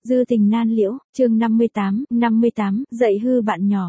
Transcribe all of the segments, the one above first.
Dư tình nan liễu, chương 58, dạy hư bạn nhỏ.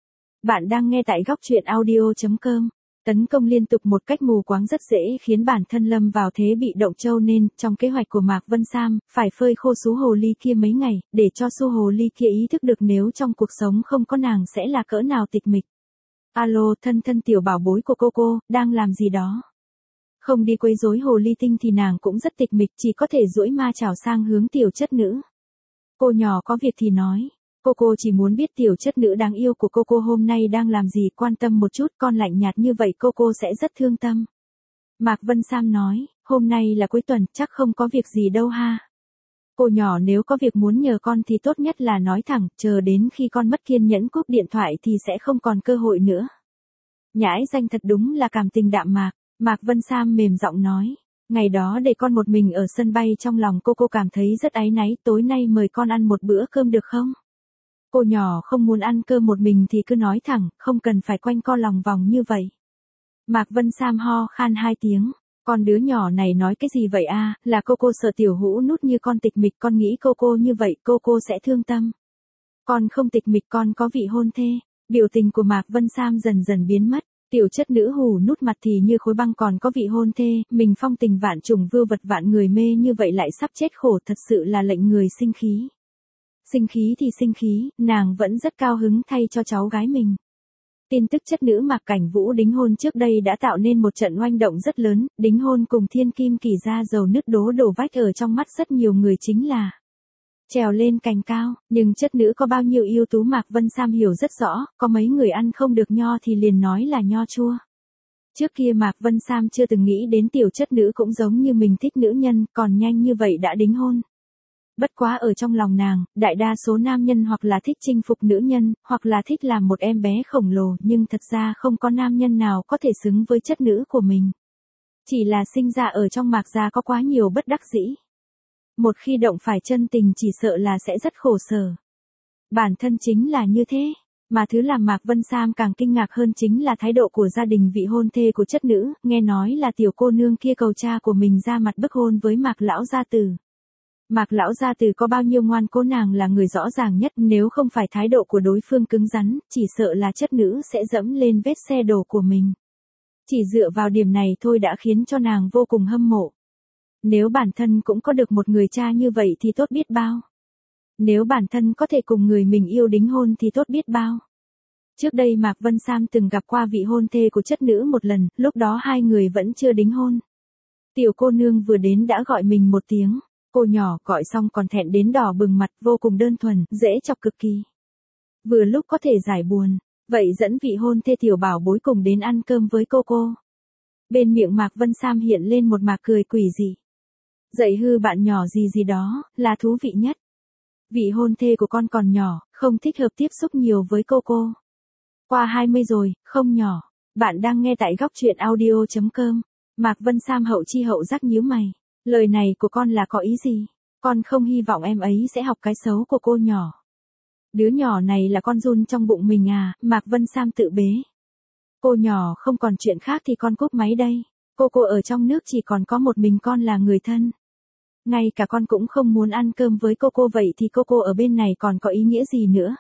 Bạn đang nghe tại góc truyện audio.com. Tấn công liên tục một cách mù quáng rất dễ khiến bản thân lâm vào thế bị động châu nên, trong kế hoạch của Mạc Vân Sam, phải phơi khô sú hồ ly kia mấy ngày, để cho su hồ ly kia ý thức được nếu trong cuộc sống không có nàng sẽ là cỡ nào tịch mịch. Alo, thân tiểu bảo bối của cô, đang làm gì đó? Không đi quấy rối hồ ly tinh thì nàng cũng rất tịch mịch, chỉ có thể duỗi ma chảo sang hướng tiểu chất nữ. Cô nhỏ có việc thì nói. Cô chỉ muốn biết tiểu chất nữ đáng yêu của cô hôm nay đang làm gì, quan tâm một chút, con lạnh nhạt như vậy cô sẽ rất thương tâm. Mạc Vân Sam nói, hôm nay là cuối tuần, chắc không có việc gì đâu ha. Cô nhỏ nếu có việc muốn nhờ con thì tốt nhất là nói thẳng, chờ đến khi con mất kiên nhẫn cúp điện thoại thì sẽ không còn cơ hội nữa. Nhãi danh thật đúng là cảm tình đạm mạc, Mạc Vân Sam mềm giọng nói. Ngày đó để con một mình ở sân bay trong lòng cô cảm thấy rất áy náy, tối nay mời con ăn một bữa cơm được không? Cô nhỏ không muốn ăn cơm một mình thì cứ nói thẳng, không cần phải quanh co lòng vòng như vậy. Mạc Vân Sam ho khan 2 tiếng, con đứa nhỏ này nói cái gì vậy a? Là cô sợ tiểu hũ nút như con tịch mịch, con nghĩ cô như vậy cô sẽ thương tâm. Con không tịch mịch, con có vị hôn thê. Biểu tình của Mạc Vân Sam dần biến mất. Tiểu chất nữ hù nút mặt thì như khối băng, còn có vị hôn thê, mình phong tình vạn trùng vưu vật vạn người mê như vậy lại sắp chết khổ, thật sự là lệnh người sinh khí. Sinh khí thì sinh khí, nàng vẫn rất cao hứng thay cho cháu gái mình. Tin tức chất nữ Mạc Cảnh Vũ đính hôn trước đây đã tạo nên một trận oanh động rất lớn, đính hôn cùng thiên kim kỳ ra dầu nứt đổ vách ở trong mắt rất nhiều người chính là trèo lên cành cao, nhưng chất nữ có bao nhiêu ưu tú Mạc Vân Sam hiểu rất rõ, có mấy người ăn không được nho thì liền nói là nho chua. Trước kia Mạc Vân Sam chưa từng nghĩ đến tiểu chất nữ cũng giống như mình thích nữ nhân, còn nhanh như vậy đã đính hôn. Bất quá ở trong lòng nàng, đại đa số nam nhân hoặc là thích chinh phục nữ nhân, hoặc là thích làm một em bé khổng lồ, nhưng thật ra không có nam nhân nào có thể xứng với chất nữ của mình. Chỉ là sinh ra ở trong Mạc gia có quá nhiều bất đắc dĩ. Một khi động phải chân tình chỉ sợ là sẽ rất khổ sở. Bản thân chính là như thế, mà thứ làm Mạc Vân Sam càng kinh ngạc hơn chính là thái độ của gia đình vị hôn thê của chất nữ, nghe nói là tiểu cô nương kia cầu cha của mình ra mặt bức hôn với Mạc lão gia tử. Mạc lão gia tử có bao nhiêu ngoan cố nàng là người rõ ràng nhất, nếu không phải thái độ của đối phương cứng rắn, chỉ sợ là chất nữ sẽ dẫm lên vết xe đổ của mình. Chỉ dựa vào điểm này thôi đã khiến cho nàng vô cùng hâm mộ. Nếu bản thân cũng có được một người cha như vậy thì tốt biết bao. Nếu bản thân có thể cùng người mình yêu đính hôn thì tốt biết bao. Trước đây Mạc Vân Sam từng gặp qua vị hôn thê của chất nữ một lần, lúc đó hai người vẫn chưa đính hôn. Tiểu cô nương vừa đến đã gọi mình một tiếng, cô nhỏ gọi xong còn thẹn đến đỏ bừng mặt, vô cùng đơn thuần, dễ chọc cực kỳ. Vừa lúc có thể giải buồn, vậy dẫn vị hôn thê tiểu bảo bối cùng đến ăn cơm với cô. Bên miệng Mạc Vân Sam hiện lên một mạc cười quỷ dị. Dạy hư bạn nhỏ gì đó, là thú vị nhất. Vị hôn thê của con còn nhỏ, không thích hợp tiếp xúc nhiều với cô. Qua 20 rồi, không nhỏ. Bạn đang nghe tại góc truyện audio.com. Mạc Vân Sam hậu chi hậu giác nhíu mày. Lời này của con là có ý gì? Con không hy vọng em ấy sẽ học cái xấu của cô nhỏ. Đứa nhỏ này là con giun trong bụng mình à? Mạc Vân Sam tự bế. Cô nhỏ không còn chuyện khác thì con cúp máy đây. Cô ở trong nước chỉ còn có một mình con là người thân. Ngay cả con cũng không muốn ăn cơm với cô vậy thì cô ở bên này còn có ý nghĩa gì nữa?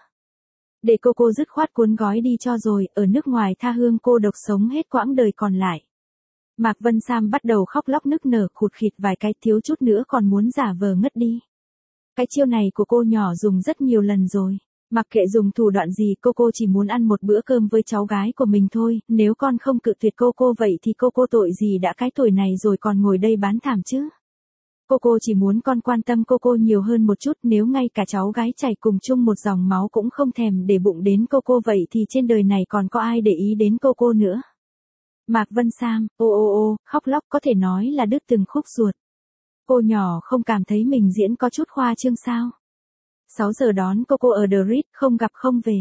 Để cô dứt khoát cuốn gói đi cho rồi, ở nước ngoài tha hương cô độc sống hết quãng đời còn lại. Mạc Vân Sam bắt đầu khóc lóc nức nở, khụt khịt vài cái, thiếu chút nữa còn muốn giả vờ ngất đi. Cái chiêu này của cô nhỏ dùng rất nhiều lần rồi. Mặc kệ dùng thủ đoạn gì, cô chỉ muốn ăn một bữa cơm với cháu gái của mình thôi, nếu con không cự tuyệt cô vậy thì cô tội gì đã cái tuổi này rồi còn ngồi đây bán thảm chứ. Cô chỉ muốn con quan tâm cô nhiều hơn một chút, nếu ngay cả cháu gái chảy cùng chung một dòng máu cũng không thèm để bụng đến cô vậy thì trên đời này còn có ai để ý đến cô nữa. Mạc Vân Sam, khóc lóc có thể nói là đứt từng khúc ruột. Cô nhỏ không cảm thấy mình diễn có chút khoa trương sao? 6 giờ đón cô ở The Ritz, không gặp không về.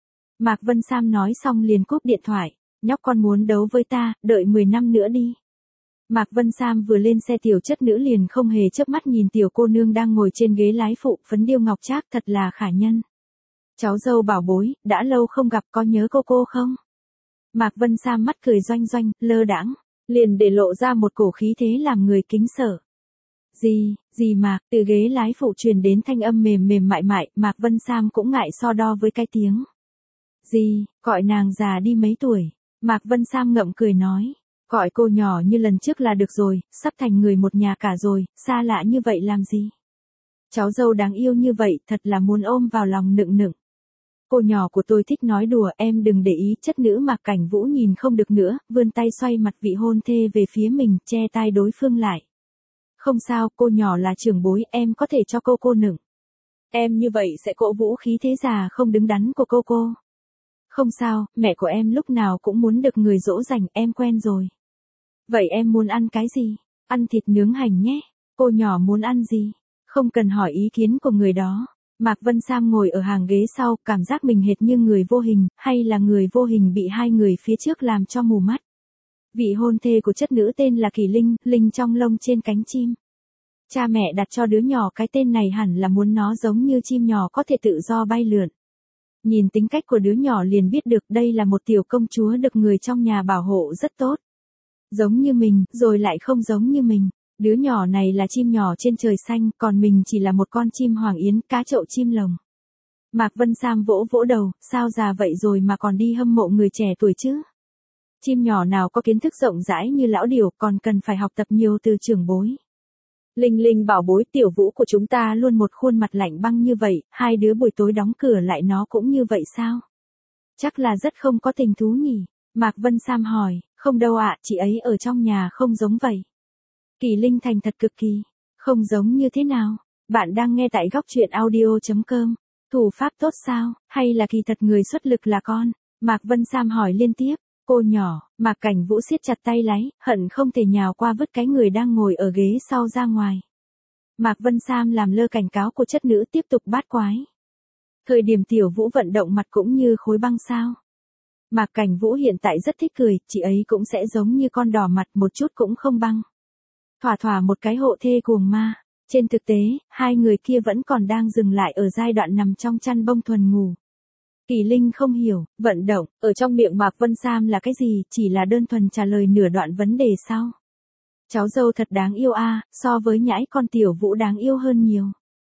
Mạc Vân Sam nói xong liền cúp điện thoại, nhóc con muốn đấu với ta, đợi 10 năm nữa đi. Mạc Vân Sam vừa lên xe tiểu chất nữ liền không hề chớp mắt nhìn tiểu cô nương đang ngồi trên ghế lái phụ, phấn điêu ngọc trác thật là khả nhân. Cháu dâu bảo bối, đã lâu không gặp, có nhớ cô không? Mạc Vân Sam mắt cười doanh, lơ đãng, liền để lộ ra một cổ khí thế làm người kính sợ. Gì Mạc, từ ghế lái phụ truyền đến thanh âm mềm mềm mại mại, Mạc Vân Sam cũng ngại so đo với cái tiếng. Gọi nàng già đi mấy tuổi. Mạc Vân Sam ngậm cười nói. Gọi cô nhỏ như lần trước là được rồi, sắp thành người một nhà cả rồi, xa lạ như vậy làm gì? Cháu dâu đáng yêu như vậy, thật là muốn ôm vào lòng nựng nựng. Cô nhỏ của tôi thích nói đùa, em đừng để ý. Chất nữ Mạc Cảnh Vũ nhìn không được nữa, vươn tay xoay mặt vị hôn thê về phía mình, che tai đối phương lại. Không sao, cô nhỏ là trưởng bối, em có thể cho cô nựng. Em như vậy sẽ cổ vũ khí thế già không đứng đắn của cô. Không sao, mẹ của em lúc nào cũng muốn được người dỗ dành, em quen rồi. Vậy em muốn ăn cái gì? Ăn thịt nướng hành nhé. Cô nhỏ muốn ăn gì? Không cần hỏi ý kiến của người đó. Mạc Vân Sam ngồi ở hàng ghế sau, cảm giác mình hệt như người vô hình, hay là người vô hình bị hai người phía trước làm cho mù mắt. Vị hôn thê của chất nữ tên là Kỳ Linh, Linh trong lông trên cánh chim. Cha mẹ đặt cho đứa nhỏ cái tên này hẳn là muốn nó giống như chim nhỏ có thể tự do bay lượn. Nhìn tính cách của đứa nhỏ liền biết được đây là một tiểu công chúa được người trong nhà bảo hộ rất tốt. Giống như mình, rồi lại không giống như mình. Đứa nhỏ này là chim nhỏ trên trời xanh, còn mình chỉ là một con chim hoàng yến, cá chậu chim lồng. Mạc Vân Sam vỗ vỗ đầu, sao già vậy rồi mà còn đi hâm mộ người trẻ tuổi chứ? Chim nhỏ nào có kiến thức rộng rãi như lão điểu, còn cần phải học tập nhiều từ trưởng bối. Linh Linh bảo bối, tiểu Vũ của chúng ta luôn một khuôn mặt lạnh băng như vậy, hai đứa buổi tối đóng cửa lại nó cũng như vậy sao? Chắc là rất không có tình thú nhỉ? Mạc Vân Sam hỏi, không đâu ạ, chị ấy ở trong nhà không giống vậy. Kỳ Linh thành thật cực kỳ, không giống như thế nào? Bạn đang nghe tại góc truyện audio.com. Thủ pháp tốt sao, hay là kỳ thật người xuất lực là con? Mạc Vân Sam hỏi liên tiếp. Cô nhỏ, Mạc Cảnh Vũ siết chặt tay lái, hận không thể nhào qua vứt cái người đang ngồi ở ghế sau ra ngoài. Mạc Vân Sam làm lơ cảnh cáo của chất nữ tiếp tục bát quái. Thời điểm tiểu Vũ vận động mặt cũng như khối băng sao. Mạc Cảnh Vũ hiện tại rất thích cười, chị ấy cũng sẽ giống như con đỏ mặt một chút cũng không băng. Thỏa một cái hộ thê cuồng ma. Trên thực tế, hai người kia vẫn còn đang dừng lại ở giai đoạn nằm trong chăn bông thuần ngủ. Kỳ Linh không hiểu, vận động, ở trong miệng Mạc Vân Sam là cái gì, chỉ là đơn thuần trả lời nửa đoạn vấn đề sao? Cháu dâu thật đáng yêu a, so với nhãi con tiểu Vũ đáng yêu hơn nhiều.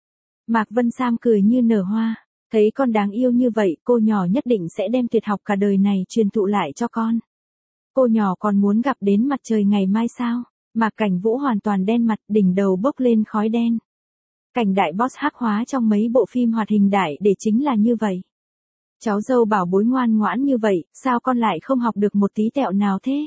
Mạc Vân Sam cười như nở hoa, thấy con đáng yêu như vậy, cô nhỏ nhất định sẽ đem tuyệt học cả đời này truyền thụ lại cho con. Cô nhỏ còn muốn gặp đến mặt trời ngày mai sao? Mạc Cảnh Vũ hoàn toàn đen mặt, đỉnh đầu bốc lên khói đen. Cảnh đại boss hắc hóa trong mấy bộ phim hoạt hình đại để chính là như vậy. Cháu dâu bảo bối ngoan ngoãn như vậy, sao con lại không học được một tí tẹo nào thế?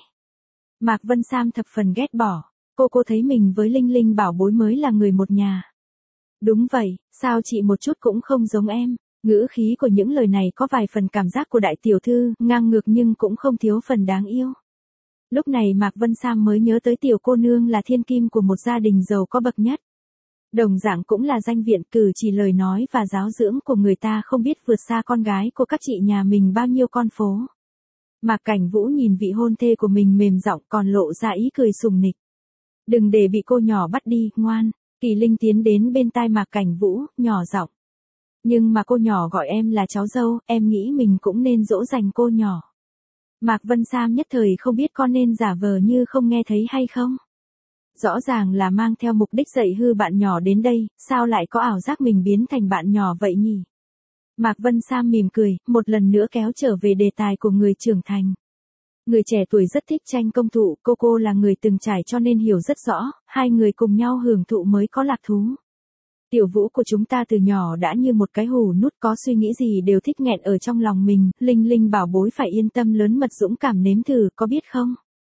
Mạc Vân Sam thập phần ghét bỏ, cô thấy mình với Linh Linh bảo bối mới là người một nhà. Đúng vậy, sao chị một chút cũng không giống em? Ngữ khí của những lời này có vài phần cảm giác của đại tiểu thư, ngang ngược nhưng cũng không thiếu phần đáng yêu. Lúc này Mạc Vân Sam mới nhớ tới tiểu cô nương là thiên kim của một gia đình giàu có bậc nhất. Đồng dạng cũng là danh viện, cử chỉ lời nói và giáo dưỡng của người ta không biết vượt xa con gái của các chị nhà mình bao nhiêu con phố. Mạc Cảnh Vũ nhìn vị hôn thê của mình mềm giọng còn lộ ra ý cười sùng nịch. Đừng để bị cô nhỏ bắt đi, ngoan. Kỳ Linh tiến đến bên tai Mạc Cảnh Vũ, nhỏ giọng. Nhưng mà cô nhỏ gọi em là cháu dâu, em nghĩ mình cũng nên dỗ dành cô nhỏ. Mạc Vân Sam nhất thời không biết con nên giả vờ như không nghe thấy hay không. Rõ ràng là mang theo mục đích dạy hư bạn nhỏ đến đây, sao lại có ảo giác mình biến thành bạn nhỏ vậy nhỉ? Mạc Vân Sam mỉm cười, một lần nữa kéo trở về đề tài của người trưởng thành. Người trẻ tuổi rất thích tranh công thụ, cô là người từng trải cho nên hiểu rất rõ, hai người cùng nhau hưởng thụ mới có lạc thú. Tiểu Vũ của chúng ta từ nhỏ đã như một cái hù nút, có suy nghĩ gì đều thích nghẹn ở trong lòng mình, Linh Linh bảo bối phải yên tâm lớn mật dũng cảm nếm thử, có biết không?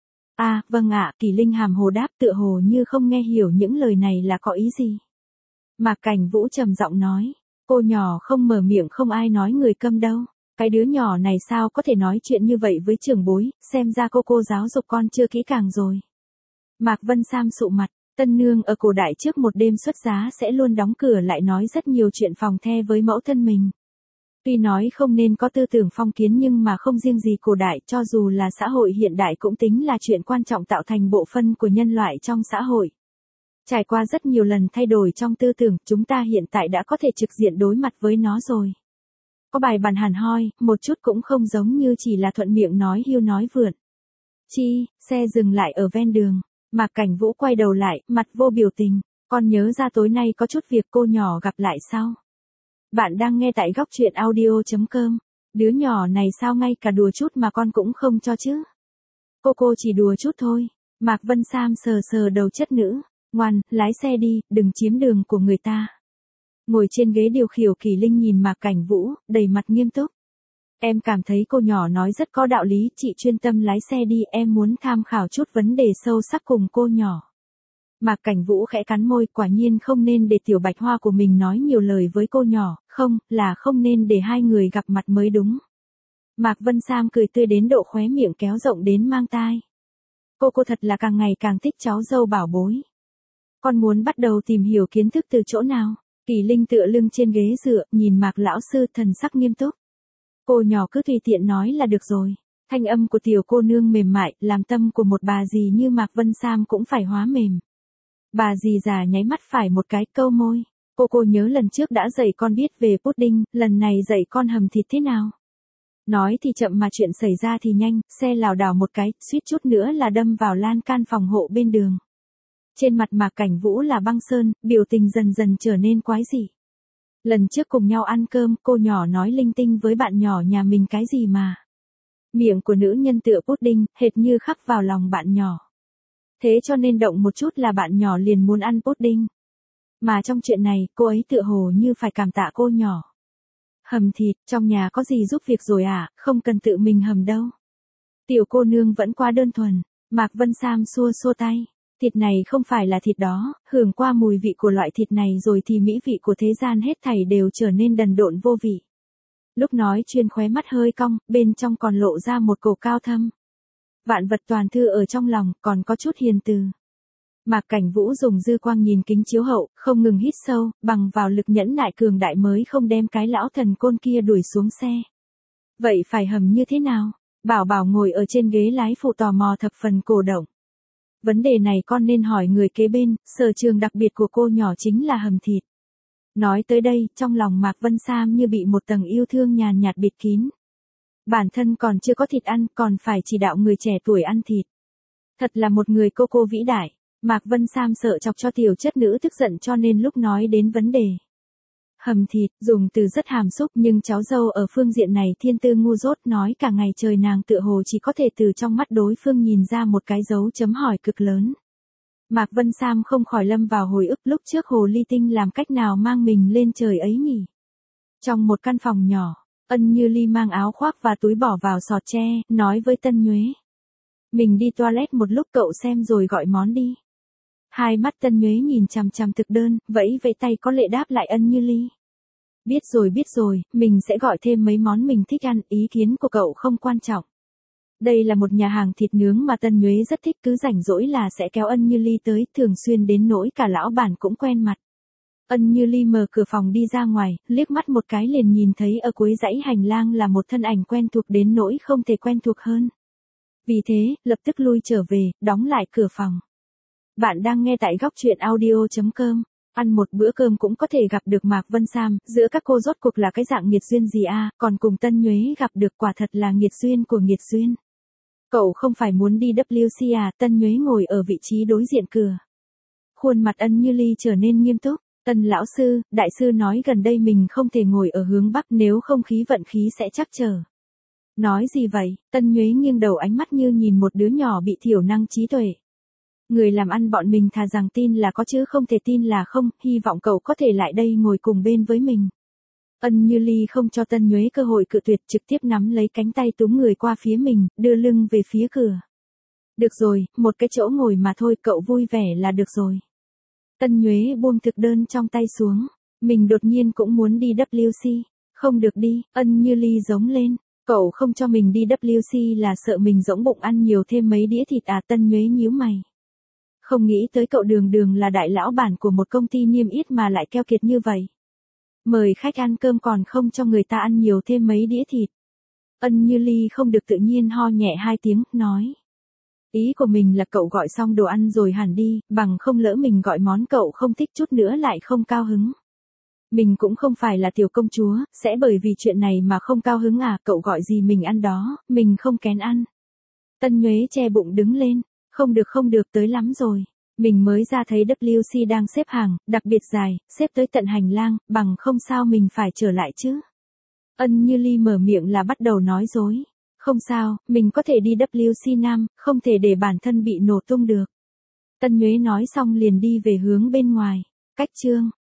À, vâng ạ, Kỳ Linh hàm hồ đáp tựa hồ như không nghe hiểu những lời này là có ý gì. Mạc Cảnh Vũ trầm giọng nói, cô nhỏ không mở miệng không ai nói người câm đâu. Cái đứa nhỏ này sao có thể nói chuyện như vậy với trưởng bối, xem ra cô giáo dục con chưa kỹ càng rồi. Mạc Vân Sam sụ mặt, tân nương ở cổ đại trước một đêm xuất giá sẽ luôn đóng cửa lại nói rất nhiều chuyện phòng the với mẫu thân mình. Tuy nói không nên có tư tưởng phong kiến nhưng mà không riêng gì cổ đại, cho dù là xã hội hiện đại cũng tính là chuyện quan trọng tạo thành bộ phận của nhân loại trong xã hội. Trải qua rất nhiều lần thay đổi trong tư tưởng, chúng ta hiện tại đã có thể trực diện đối mặt với nó rồi. Có bài bản hẳn hoi, một chút cũng không giống như chỉ là thuận miệng nói hiu nói vượn. Xe dừng lại ở ven đường, Mạc Cảnh Vũ quay đầu lại, mặt vô biểu tình. Con nhớ ra tối nay có chút việc cô nhỏ gặp lại sau. Bạn đang nghe tại góc truyện audio.com. Đứa nhỏ này sao ngay cả đùa chút mà con cũng không cho chứ? Cô chỉ đùa chút thôi. Mạc Vân Sam sờ sờ đầu chất nữ. Ngoan, lái xe đi, đừng chiếm đường của người ta. Ngồi trên ghế điều khiển Kỳ Linh nhìn Mạc Cảnh Vũ, đầy mặt nghiêm túc. Em cảm thấy cô nhỏ nói rất có đạo lý, chị chuyên tâm lái xe đi, em muốn tham khảo chút vấn đề sâu sắc cùng cô nhỏ. Mạc Cảnh Vũ khẽ cắn môi, quả nhiên không nên để tiểu bạch hoa của mình nói nhiều lời với cô nhỏ, không nên để hai người gặp mặt mới đúng. Mạc Vân Sam cười tươi đến độ khóe miệng kéo rộng đến mang tai. Cô thật là càng ngày càng thích cháu dâu bảo bối. Con muốn bắt đầu tìm hiểu kiến thức từ chỗ nào? Kỳ Linh tựa lưng trên ghế dựa, nhìn Mạc lão sư thần sắc nghiêm túc. Cô nhỏ cứ tùy tiện nói là được rồi. Thanh âm của tiểu cô nương mềm mại, làm tâm của một bà dì như Mạc Vân Sam cũng phải hóa mềm. Bà dì già nháy mắt phải một cái, câu môi. Cô nhớ lần trước đã dạy con biết về pudding, lần này dạy con hầm thịt thế nào? Nói thì chậm mà chuyện xảy ra thì nhanh, xe lảo đảo một cái, suýt chút nữa là đâm vào lan can phòng hộ bên đường. Trên mặt Mạc Cảnh Vũ là băng sơn, biểu tình dần dần trở nên quái dị. Lần trước cùng nhau ăn cơm, cô nhỏ nói linh tinh với bạn nhỏ nhà mình cái gì mà. Miệng của nữ nhân tựa pudding, hệt như khắc vào lòng bạn nhỏ. Thế cho nên động một chút là bạn nhỏ liền muốn ăn pudding. Mà trong chuyện này, cô ấy tựa hồ như phải cảm tạ cô nhỏ. Hầm thịt, trong nhà có gì giúp việc rồi à, không cần tự mình hầm đâu. Tiểu cô nương vẫn quá đơn thuần. Mạc Vân Sam xua tay. Thịt này không phải là thịt đó, hưởng qua mùi vị của loại thịt này rồi thì mỹ vị của thế gian hết thảy đều trở nên đần độn vô vị. Lúc nói chuyên khóe mắt hơi cong, bên trong còn lộ ra một cổ cao thâm. Vạn vật toàn thư ở trong lòng, còn có chút hiền từ. Mạc Cảnh Vũ dùng dư quang nhìn kính chiếu hậu, không ngừng hít sâu, bằng vào lực nhẫn nại cường đại mới không đem cái lão thần côn kia đuổi xuống xe. Vậy phải hầm như thế nào? Bảo ngồi ở trên ghế lái phụ tò mò thập phần cổ động. Vấn đề này con nên hỏi người kế bên, sở trường đặc biệt của cô nhỏ chính là hầm thịt. Nói tới đây, trong lòng Mạc Vân Sam như bị một tầng yêu thương nhàn nhạt bịt kín. Bản thân còn chưa có thịt ăn, còn phải chỉ đạo người trẻ tuổi ăn thịt. Thật là một người cô vĩ đại. Mạc Vân Sam sợ chọc cho tiểu chất nữ tức giận cho nên lúc nói đến vấn đề hầm thịt, dùng từ rất hàm xúc nhưng cháu dâu ở phương diện này thiên tư ngu dốt, nói cả ngày trời nàng tựa hồ chỉ có thể từ trong mắt đối phương nhìn ra một cái dấu chấm hỏi cực lớn. Mạc Vân Sam không khỏi lâm vào hồi ức lúc trước Hồ Ly Tinh làm cách nào mang mình lên trời ấy nhỉ. Trong một căn phòng nhỏ, Ân Như Ly mang áo khoác và túi bỏ vào sọt tre, nói với Tân Nhuế. Mình đi toilet một lúc, cậu xem rồi gọi món đi. Hai mắt Tân Nhuế nhìn chằm chằm thực đơn, vẫy tay có lệ đáp lại Ân Như Ly. Biết rồi, mình sẽ gọi thêm mấy món mình thích ăn, ý kiến của cậu không quan trọng. Đây là một nhà hàng thịt nướng mà Tân Nhuế rất thích, cứ rảnh rỗi là sẽ kéo Ân Như Ly tới, thường xuyên đến nỗi cả lão bản cũng quen mặt. Ân Như Ly mở cửa phòng đi ra ngoài, liếc mắt một cái liền nhìn thấy ở cuối dãy hành lang là một thân ảnh quen thuộc đến nỗi không thể quen thuộc hơn. Vì thế, lập tức lui trở về, đóng lại cửa phòng. Bạn đang nghe tại góc truyện audio.com. Ăn một bữa cơm cũng có thể gặp được Mạc Vân Sam, giữa các cô rốt cuộc là cái dạng nghiệt duyên gì à, còn cùng Tân Nhuế gặp được quả thật là nghiệt duyên của nghiệt duyên. Cậu không phải muốn đi WC à? Tân Nhuế ngồi ở vị trí đối diện cửa. Khuôn mặt Ân Như Ly trở nên nghiêm túc. Tân lão sư, đại sư nói gần đây mình không thể ngồi ở hướng Bắc, nếu không khí vận khí sẽ trắc trở. Nói gì vậy? Tân Nhuế nghiêng đầu, ánh mắt như nhìn một đứa nhỏ bị thiểu năng trí tuệ. Người làm ăn bọn mình thà rằng tin là có chứ không thể tin là không, hy vọng cậu có thể lại đây ngồi cùng bên với mình. Ân Như Ly không cho Tân Nhuế cơ hội cự tuyệt, trực tiếp nắm lấy cánh tay túm người qua phía mình, đưa lưng về phía cửa. Được rồi, một cái chỗ ngồi mà thôi, cậu vui vẻ là được rồi. Tân Nhuế buông thực đơn trong tay xuống. Mình đột nhiên cũng muốn đi WC. Không được đi, Ân Như Ly giống lên. Cậu không cho mình đi WC là sợ mình rỗng bụng ăn nhiều thêm mấy đĩa thịt à? Tân Nhuế nhíu mày. Không nghĩ tới cậu đường là đại lão bản của một công ty niêm yết mà lại keo kiệt như vậy. Mời khách ăn cơm còn không cho người ta ăn nhiều thêm mấy đĩa thịt. Ân Như Ly không được tự nhiên ho nhẹ hai tiếng, nói. Ý của mình là cậu gọi xong đồ ăn rồi hẳn đi, bằng không lỡ mình gọi món cậu không thích chút nữa lại không cao hứng. Mình cũng không phải là tiểu công chúa, sẽ bởi vì chuyện này mà không cao hứng à? Cậu gọi gì mình ăn đó, mình không kén ăn. Tân Nhuế che bụng đứng lên. Không được, tới lắm rồi. Mình mới ra thấy WC đang xếp hàng, đặc biệt dài, xếp tới tận hành lang, bằng không sao mình phải trở lại chứ. Ân Như Ly mở miệng là bắt đầu nói dối. Không sao, mình có thể đi WC Nam, không thể để bản thân bị nổ tung được. Tân Nhuế nói xong liền đi về hướng bên ngoài. Cách chương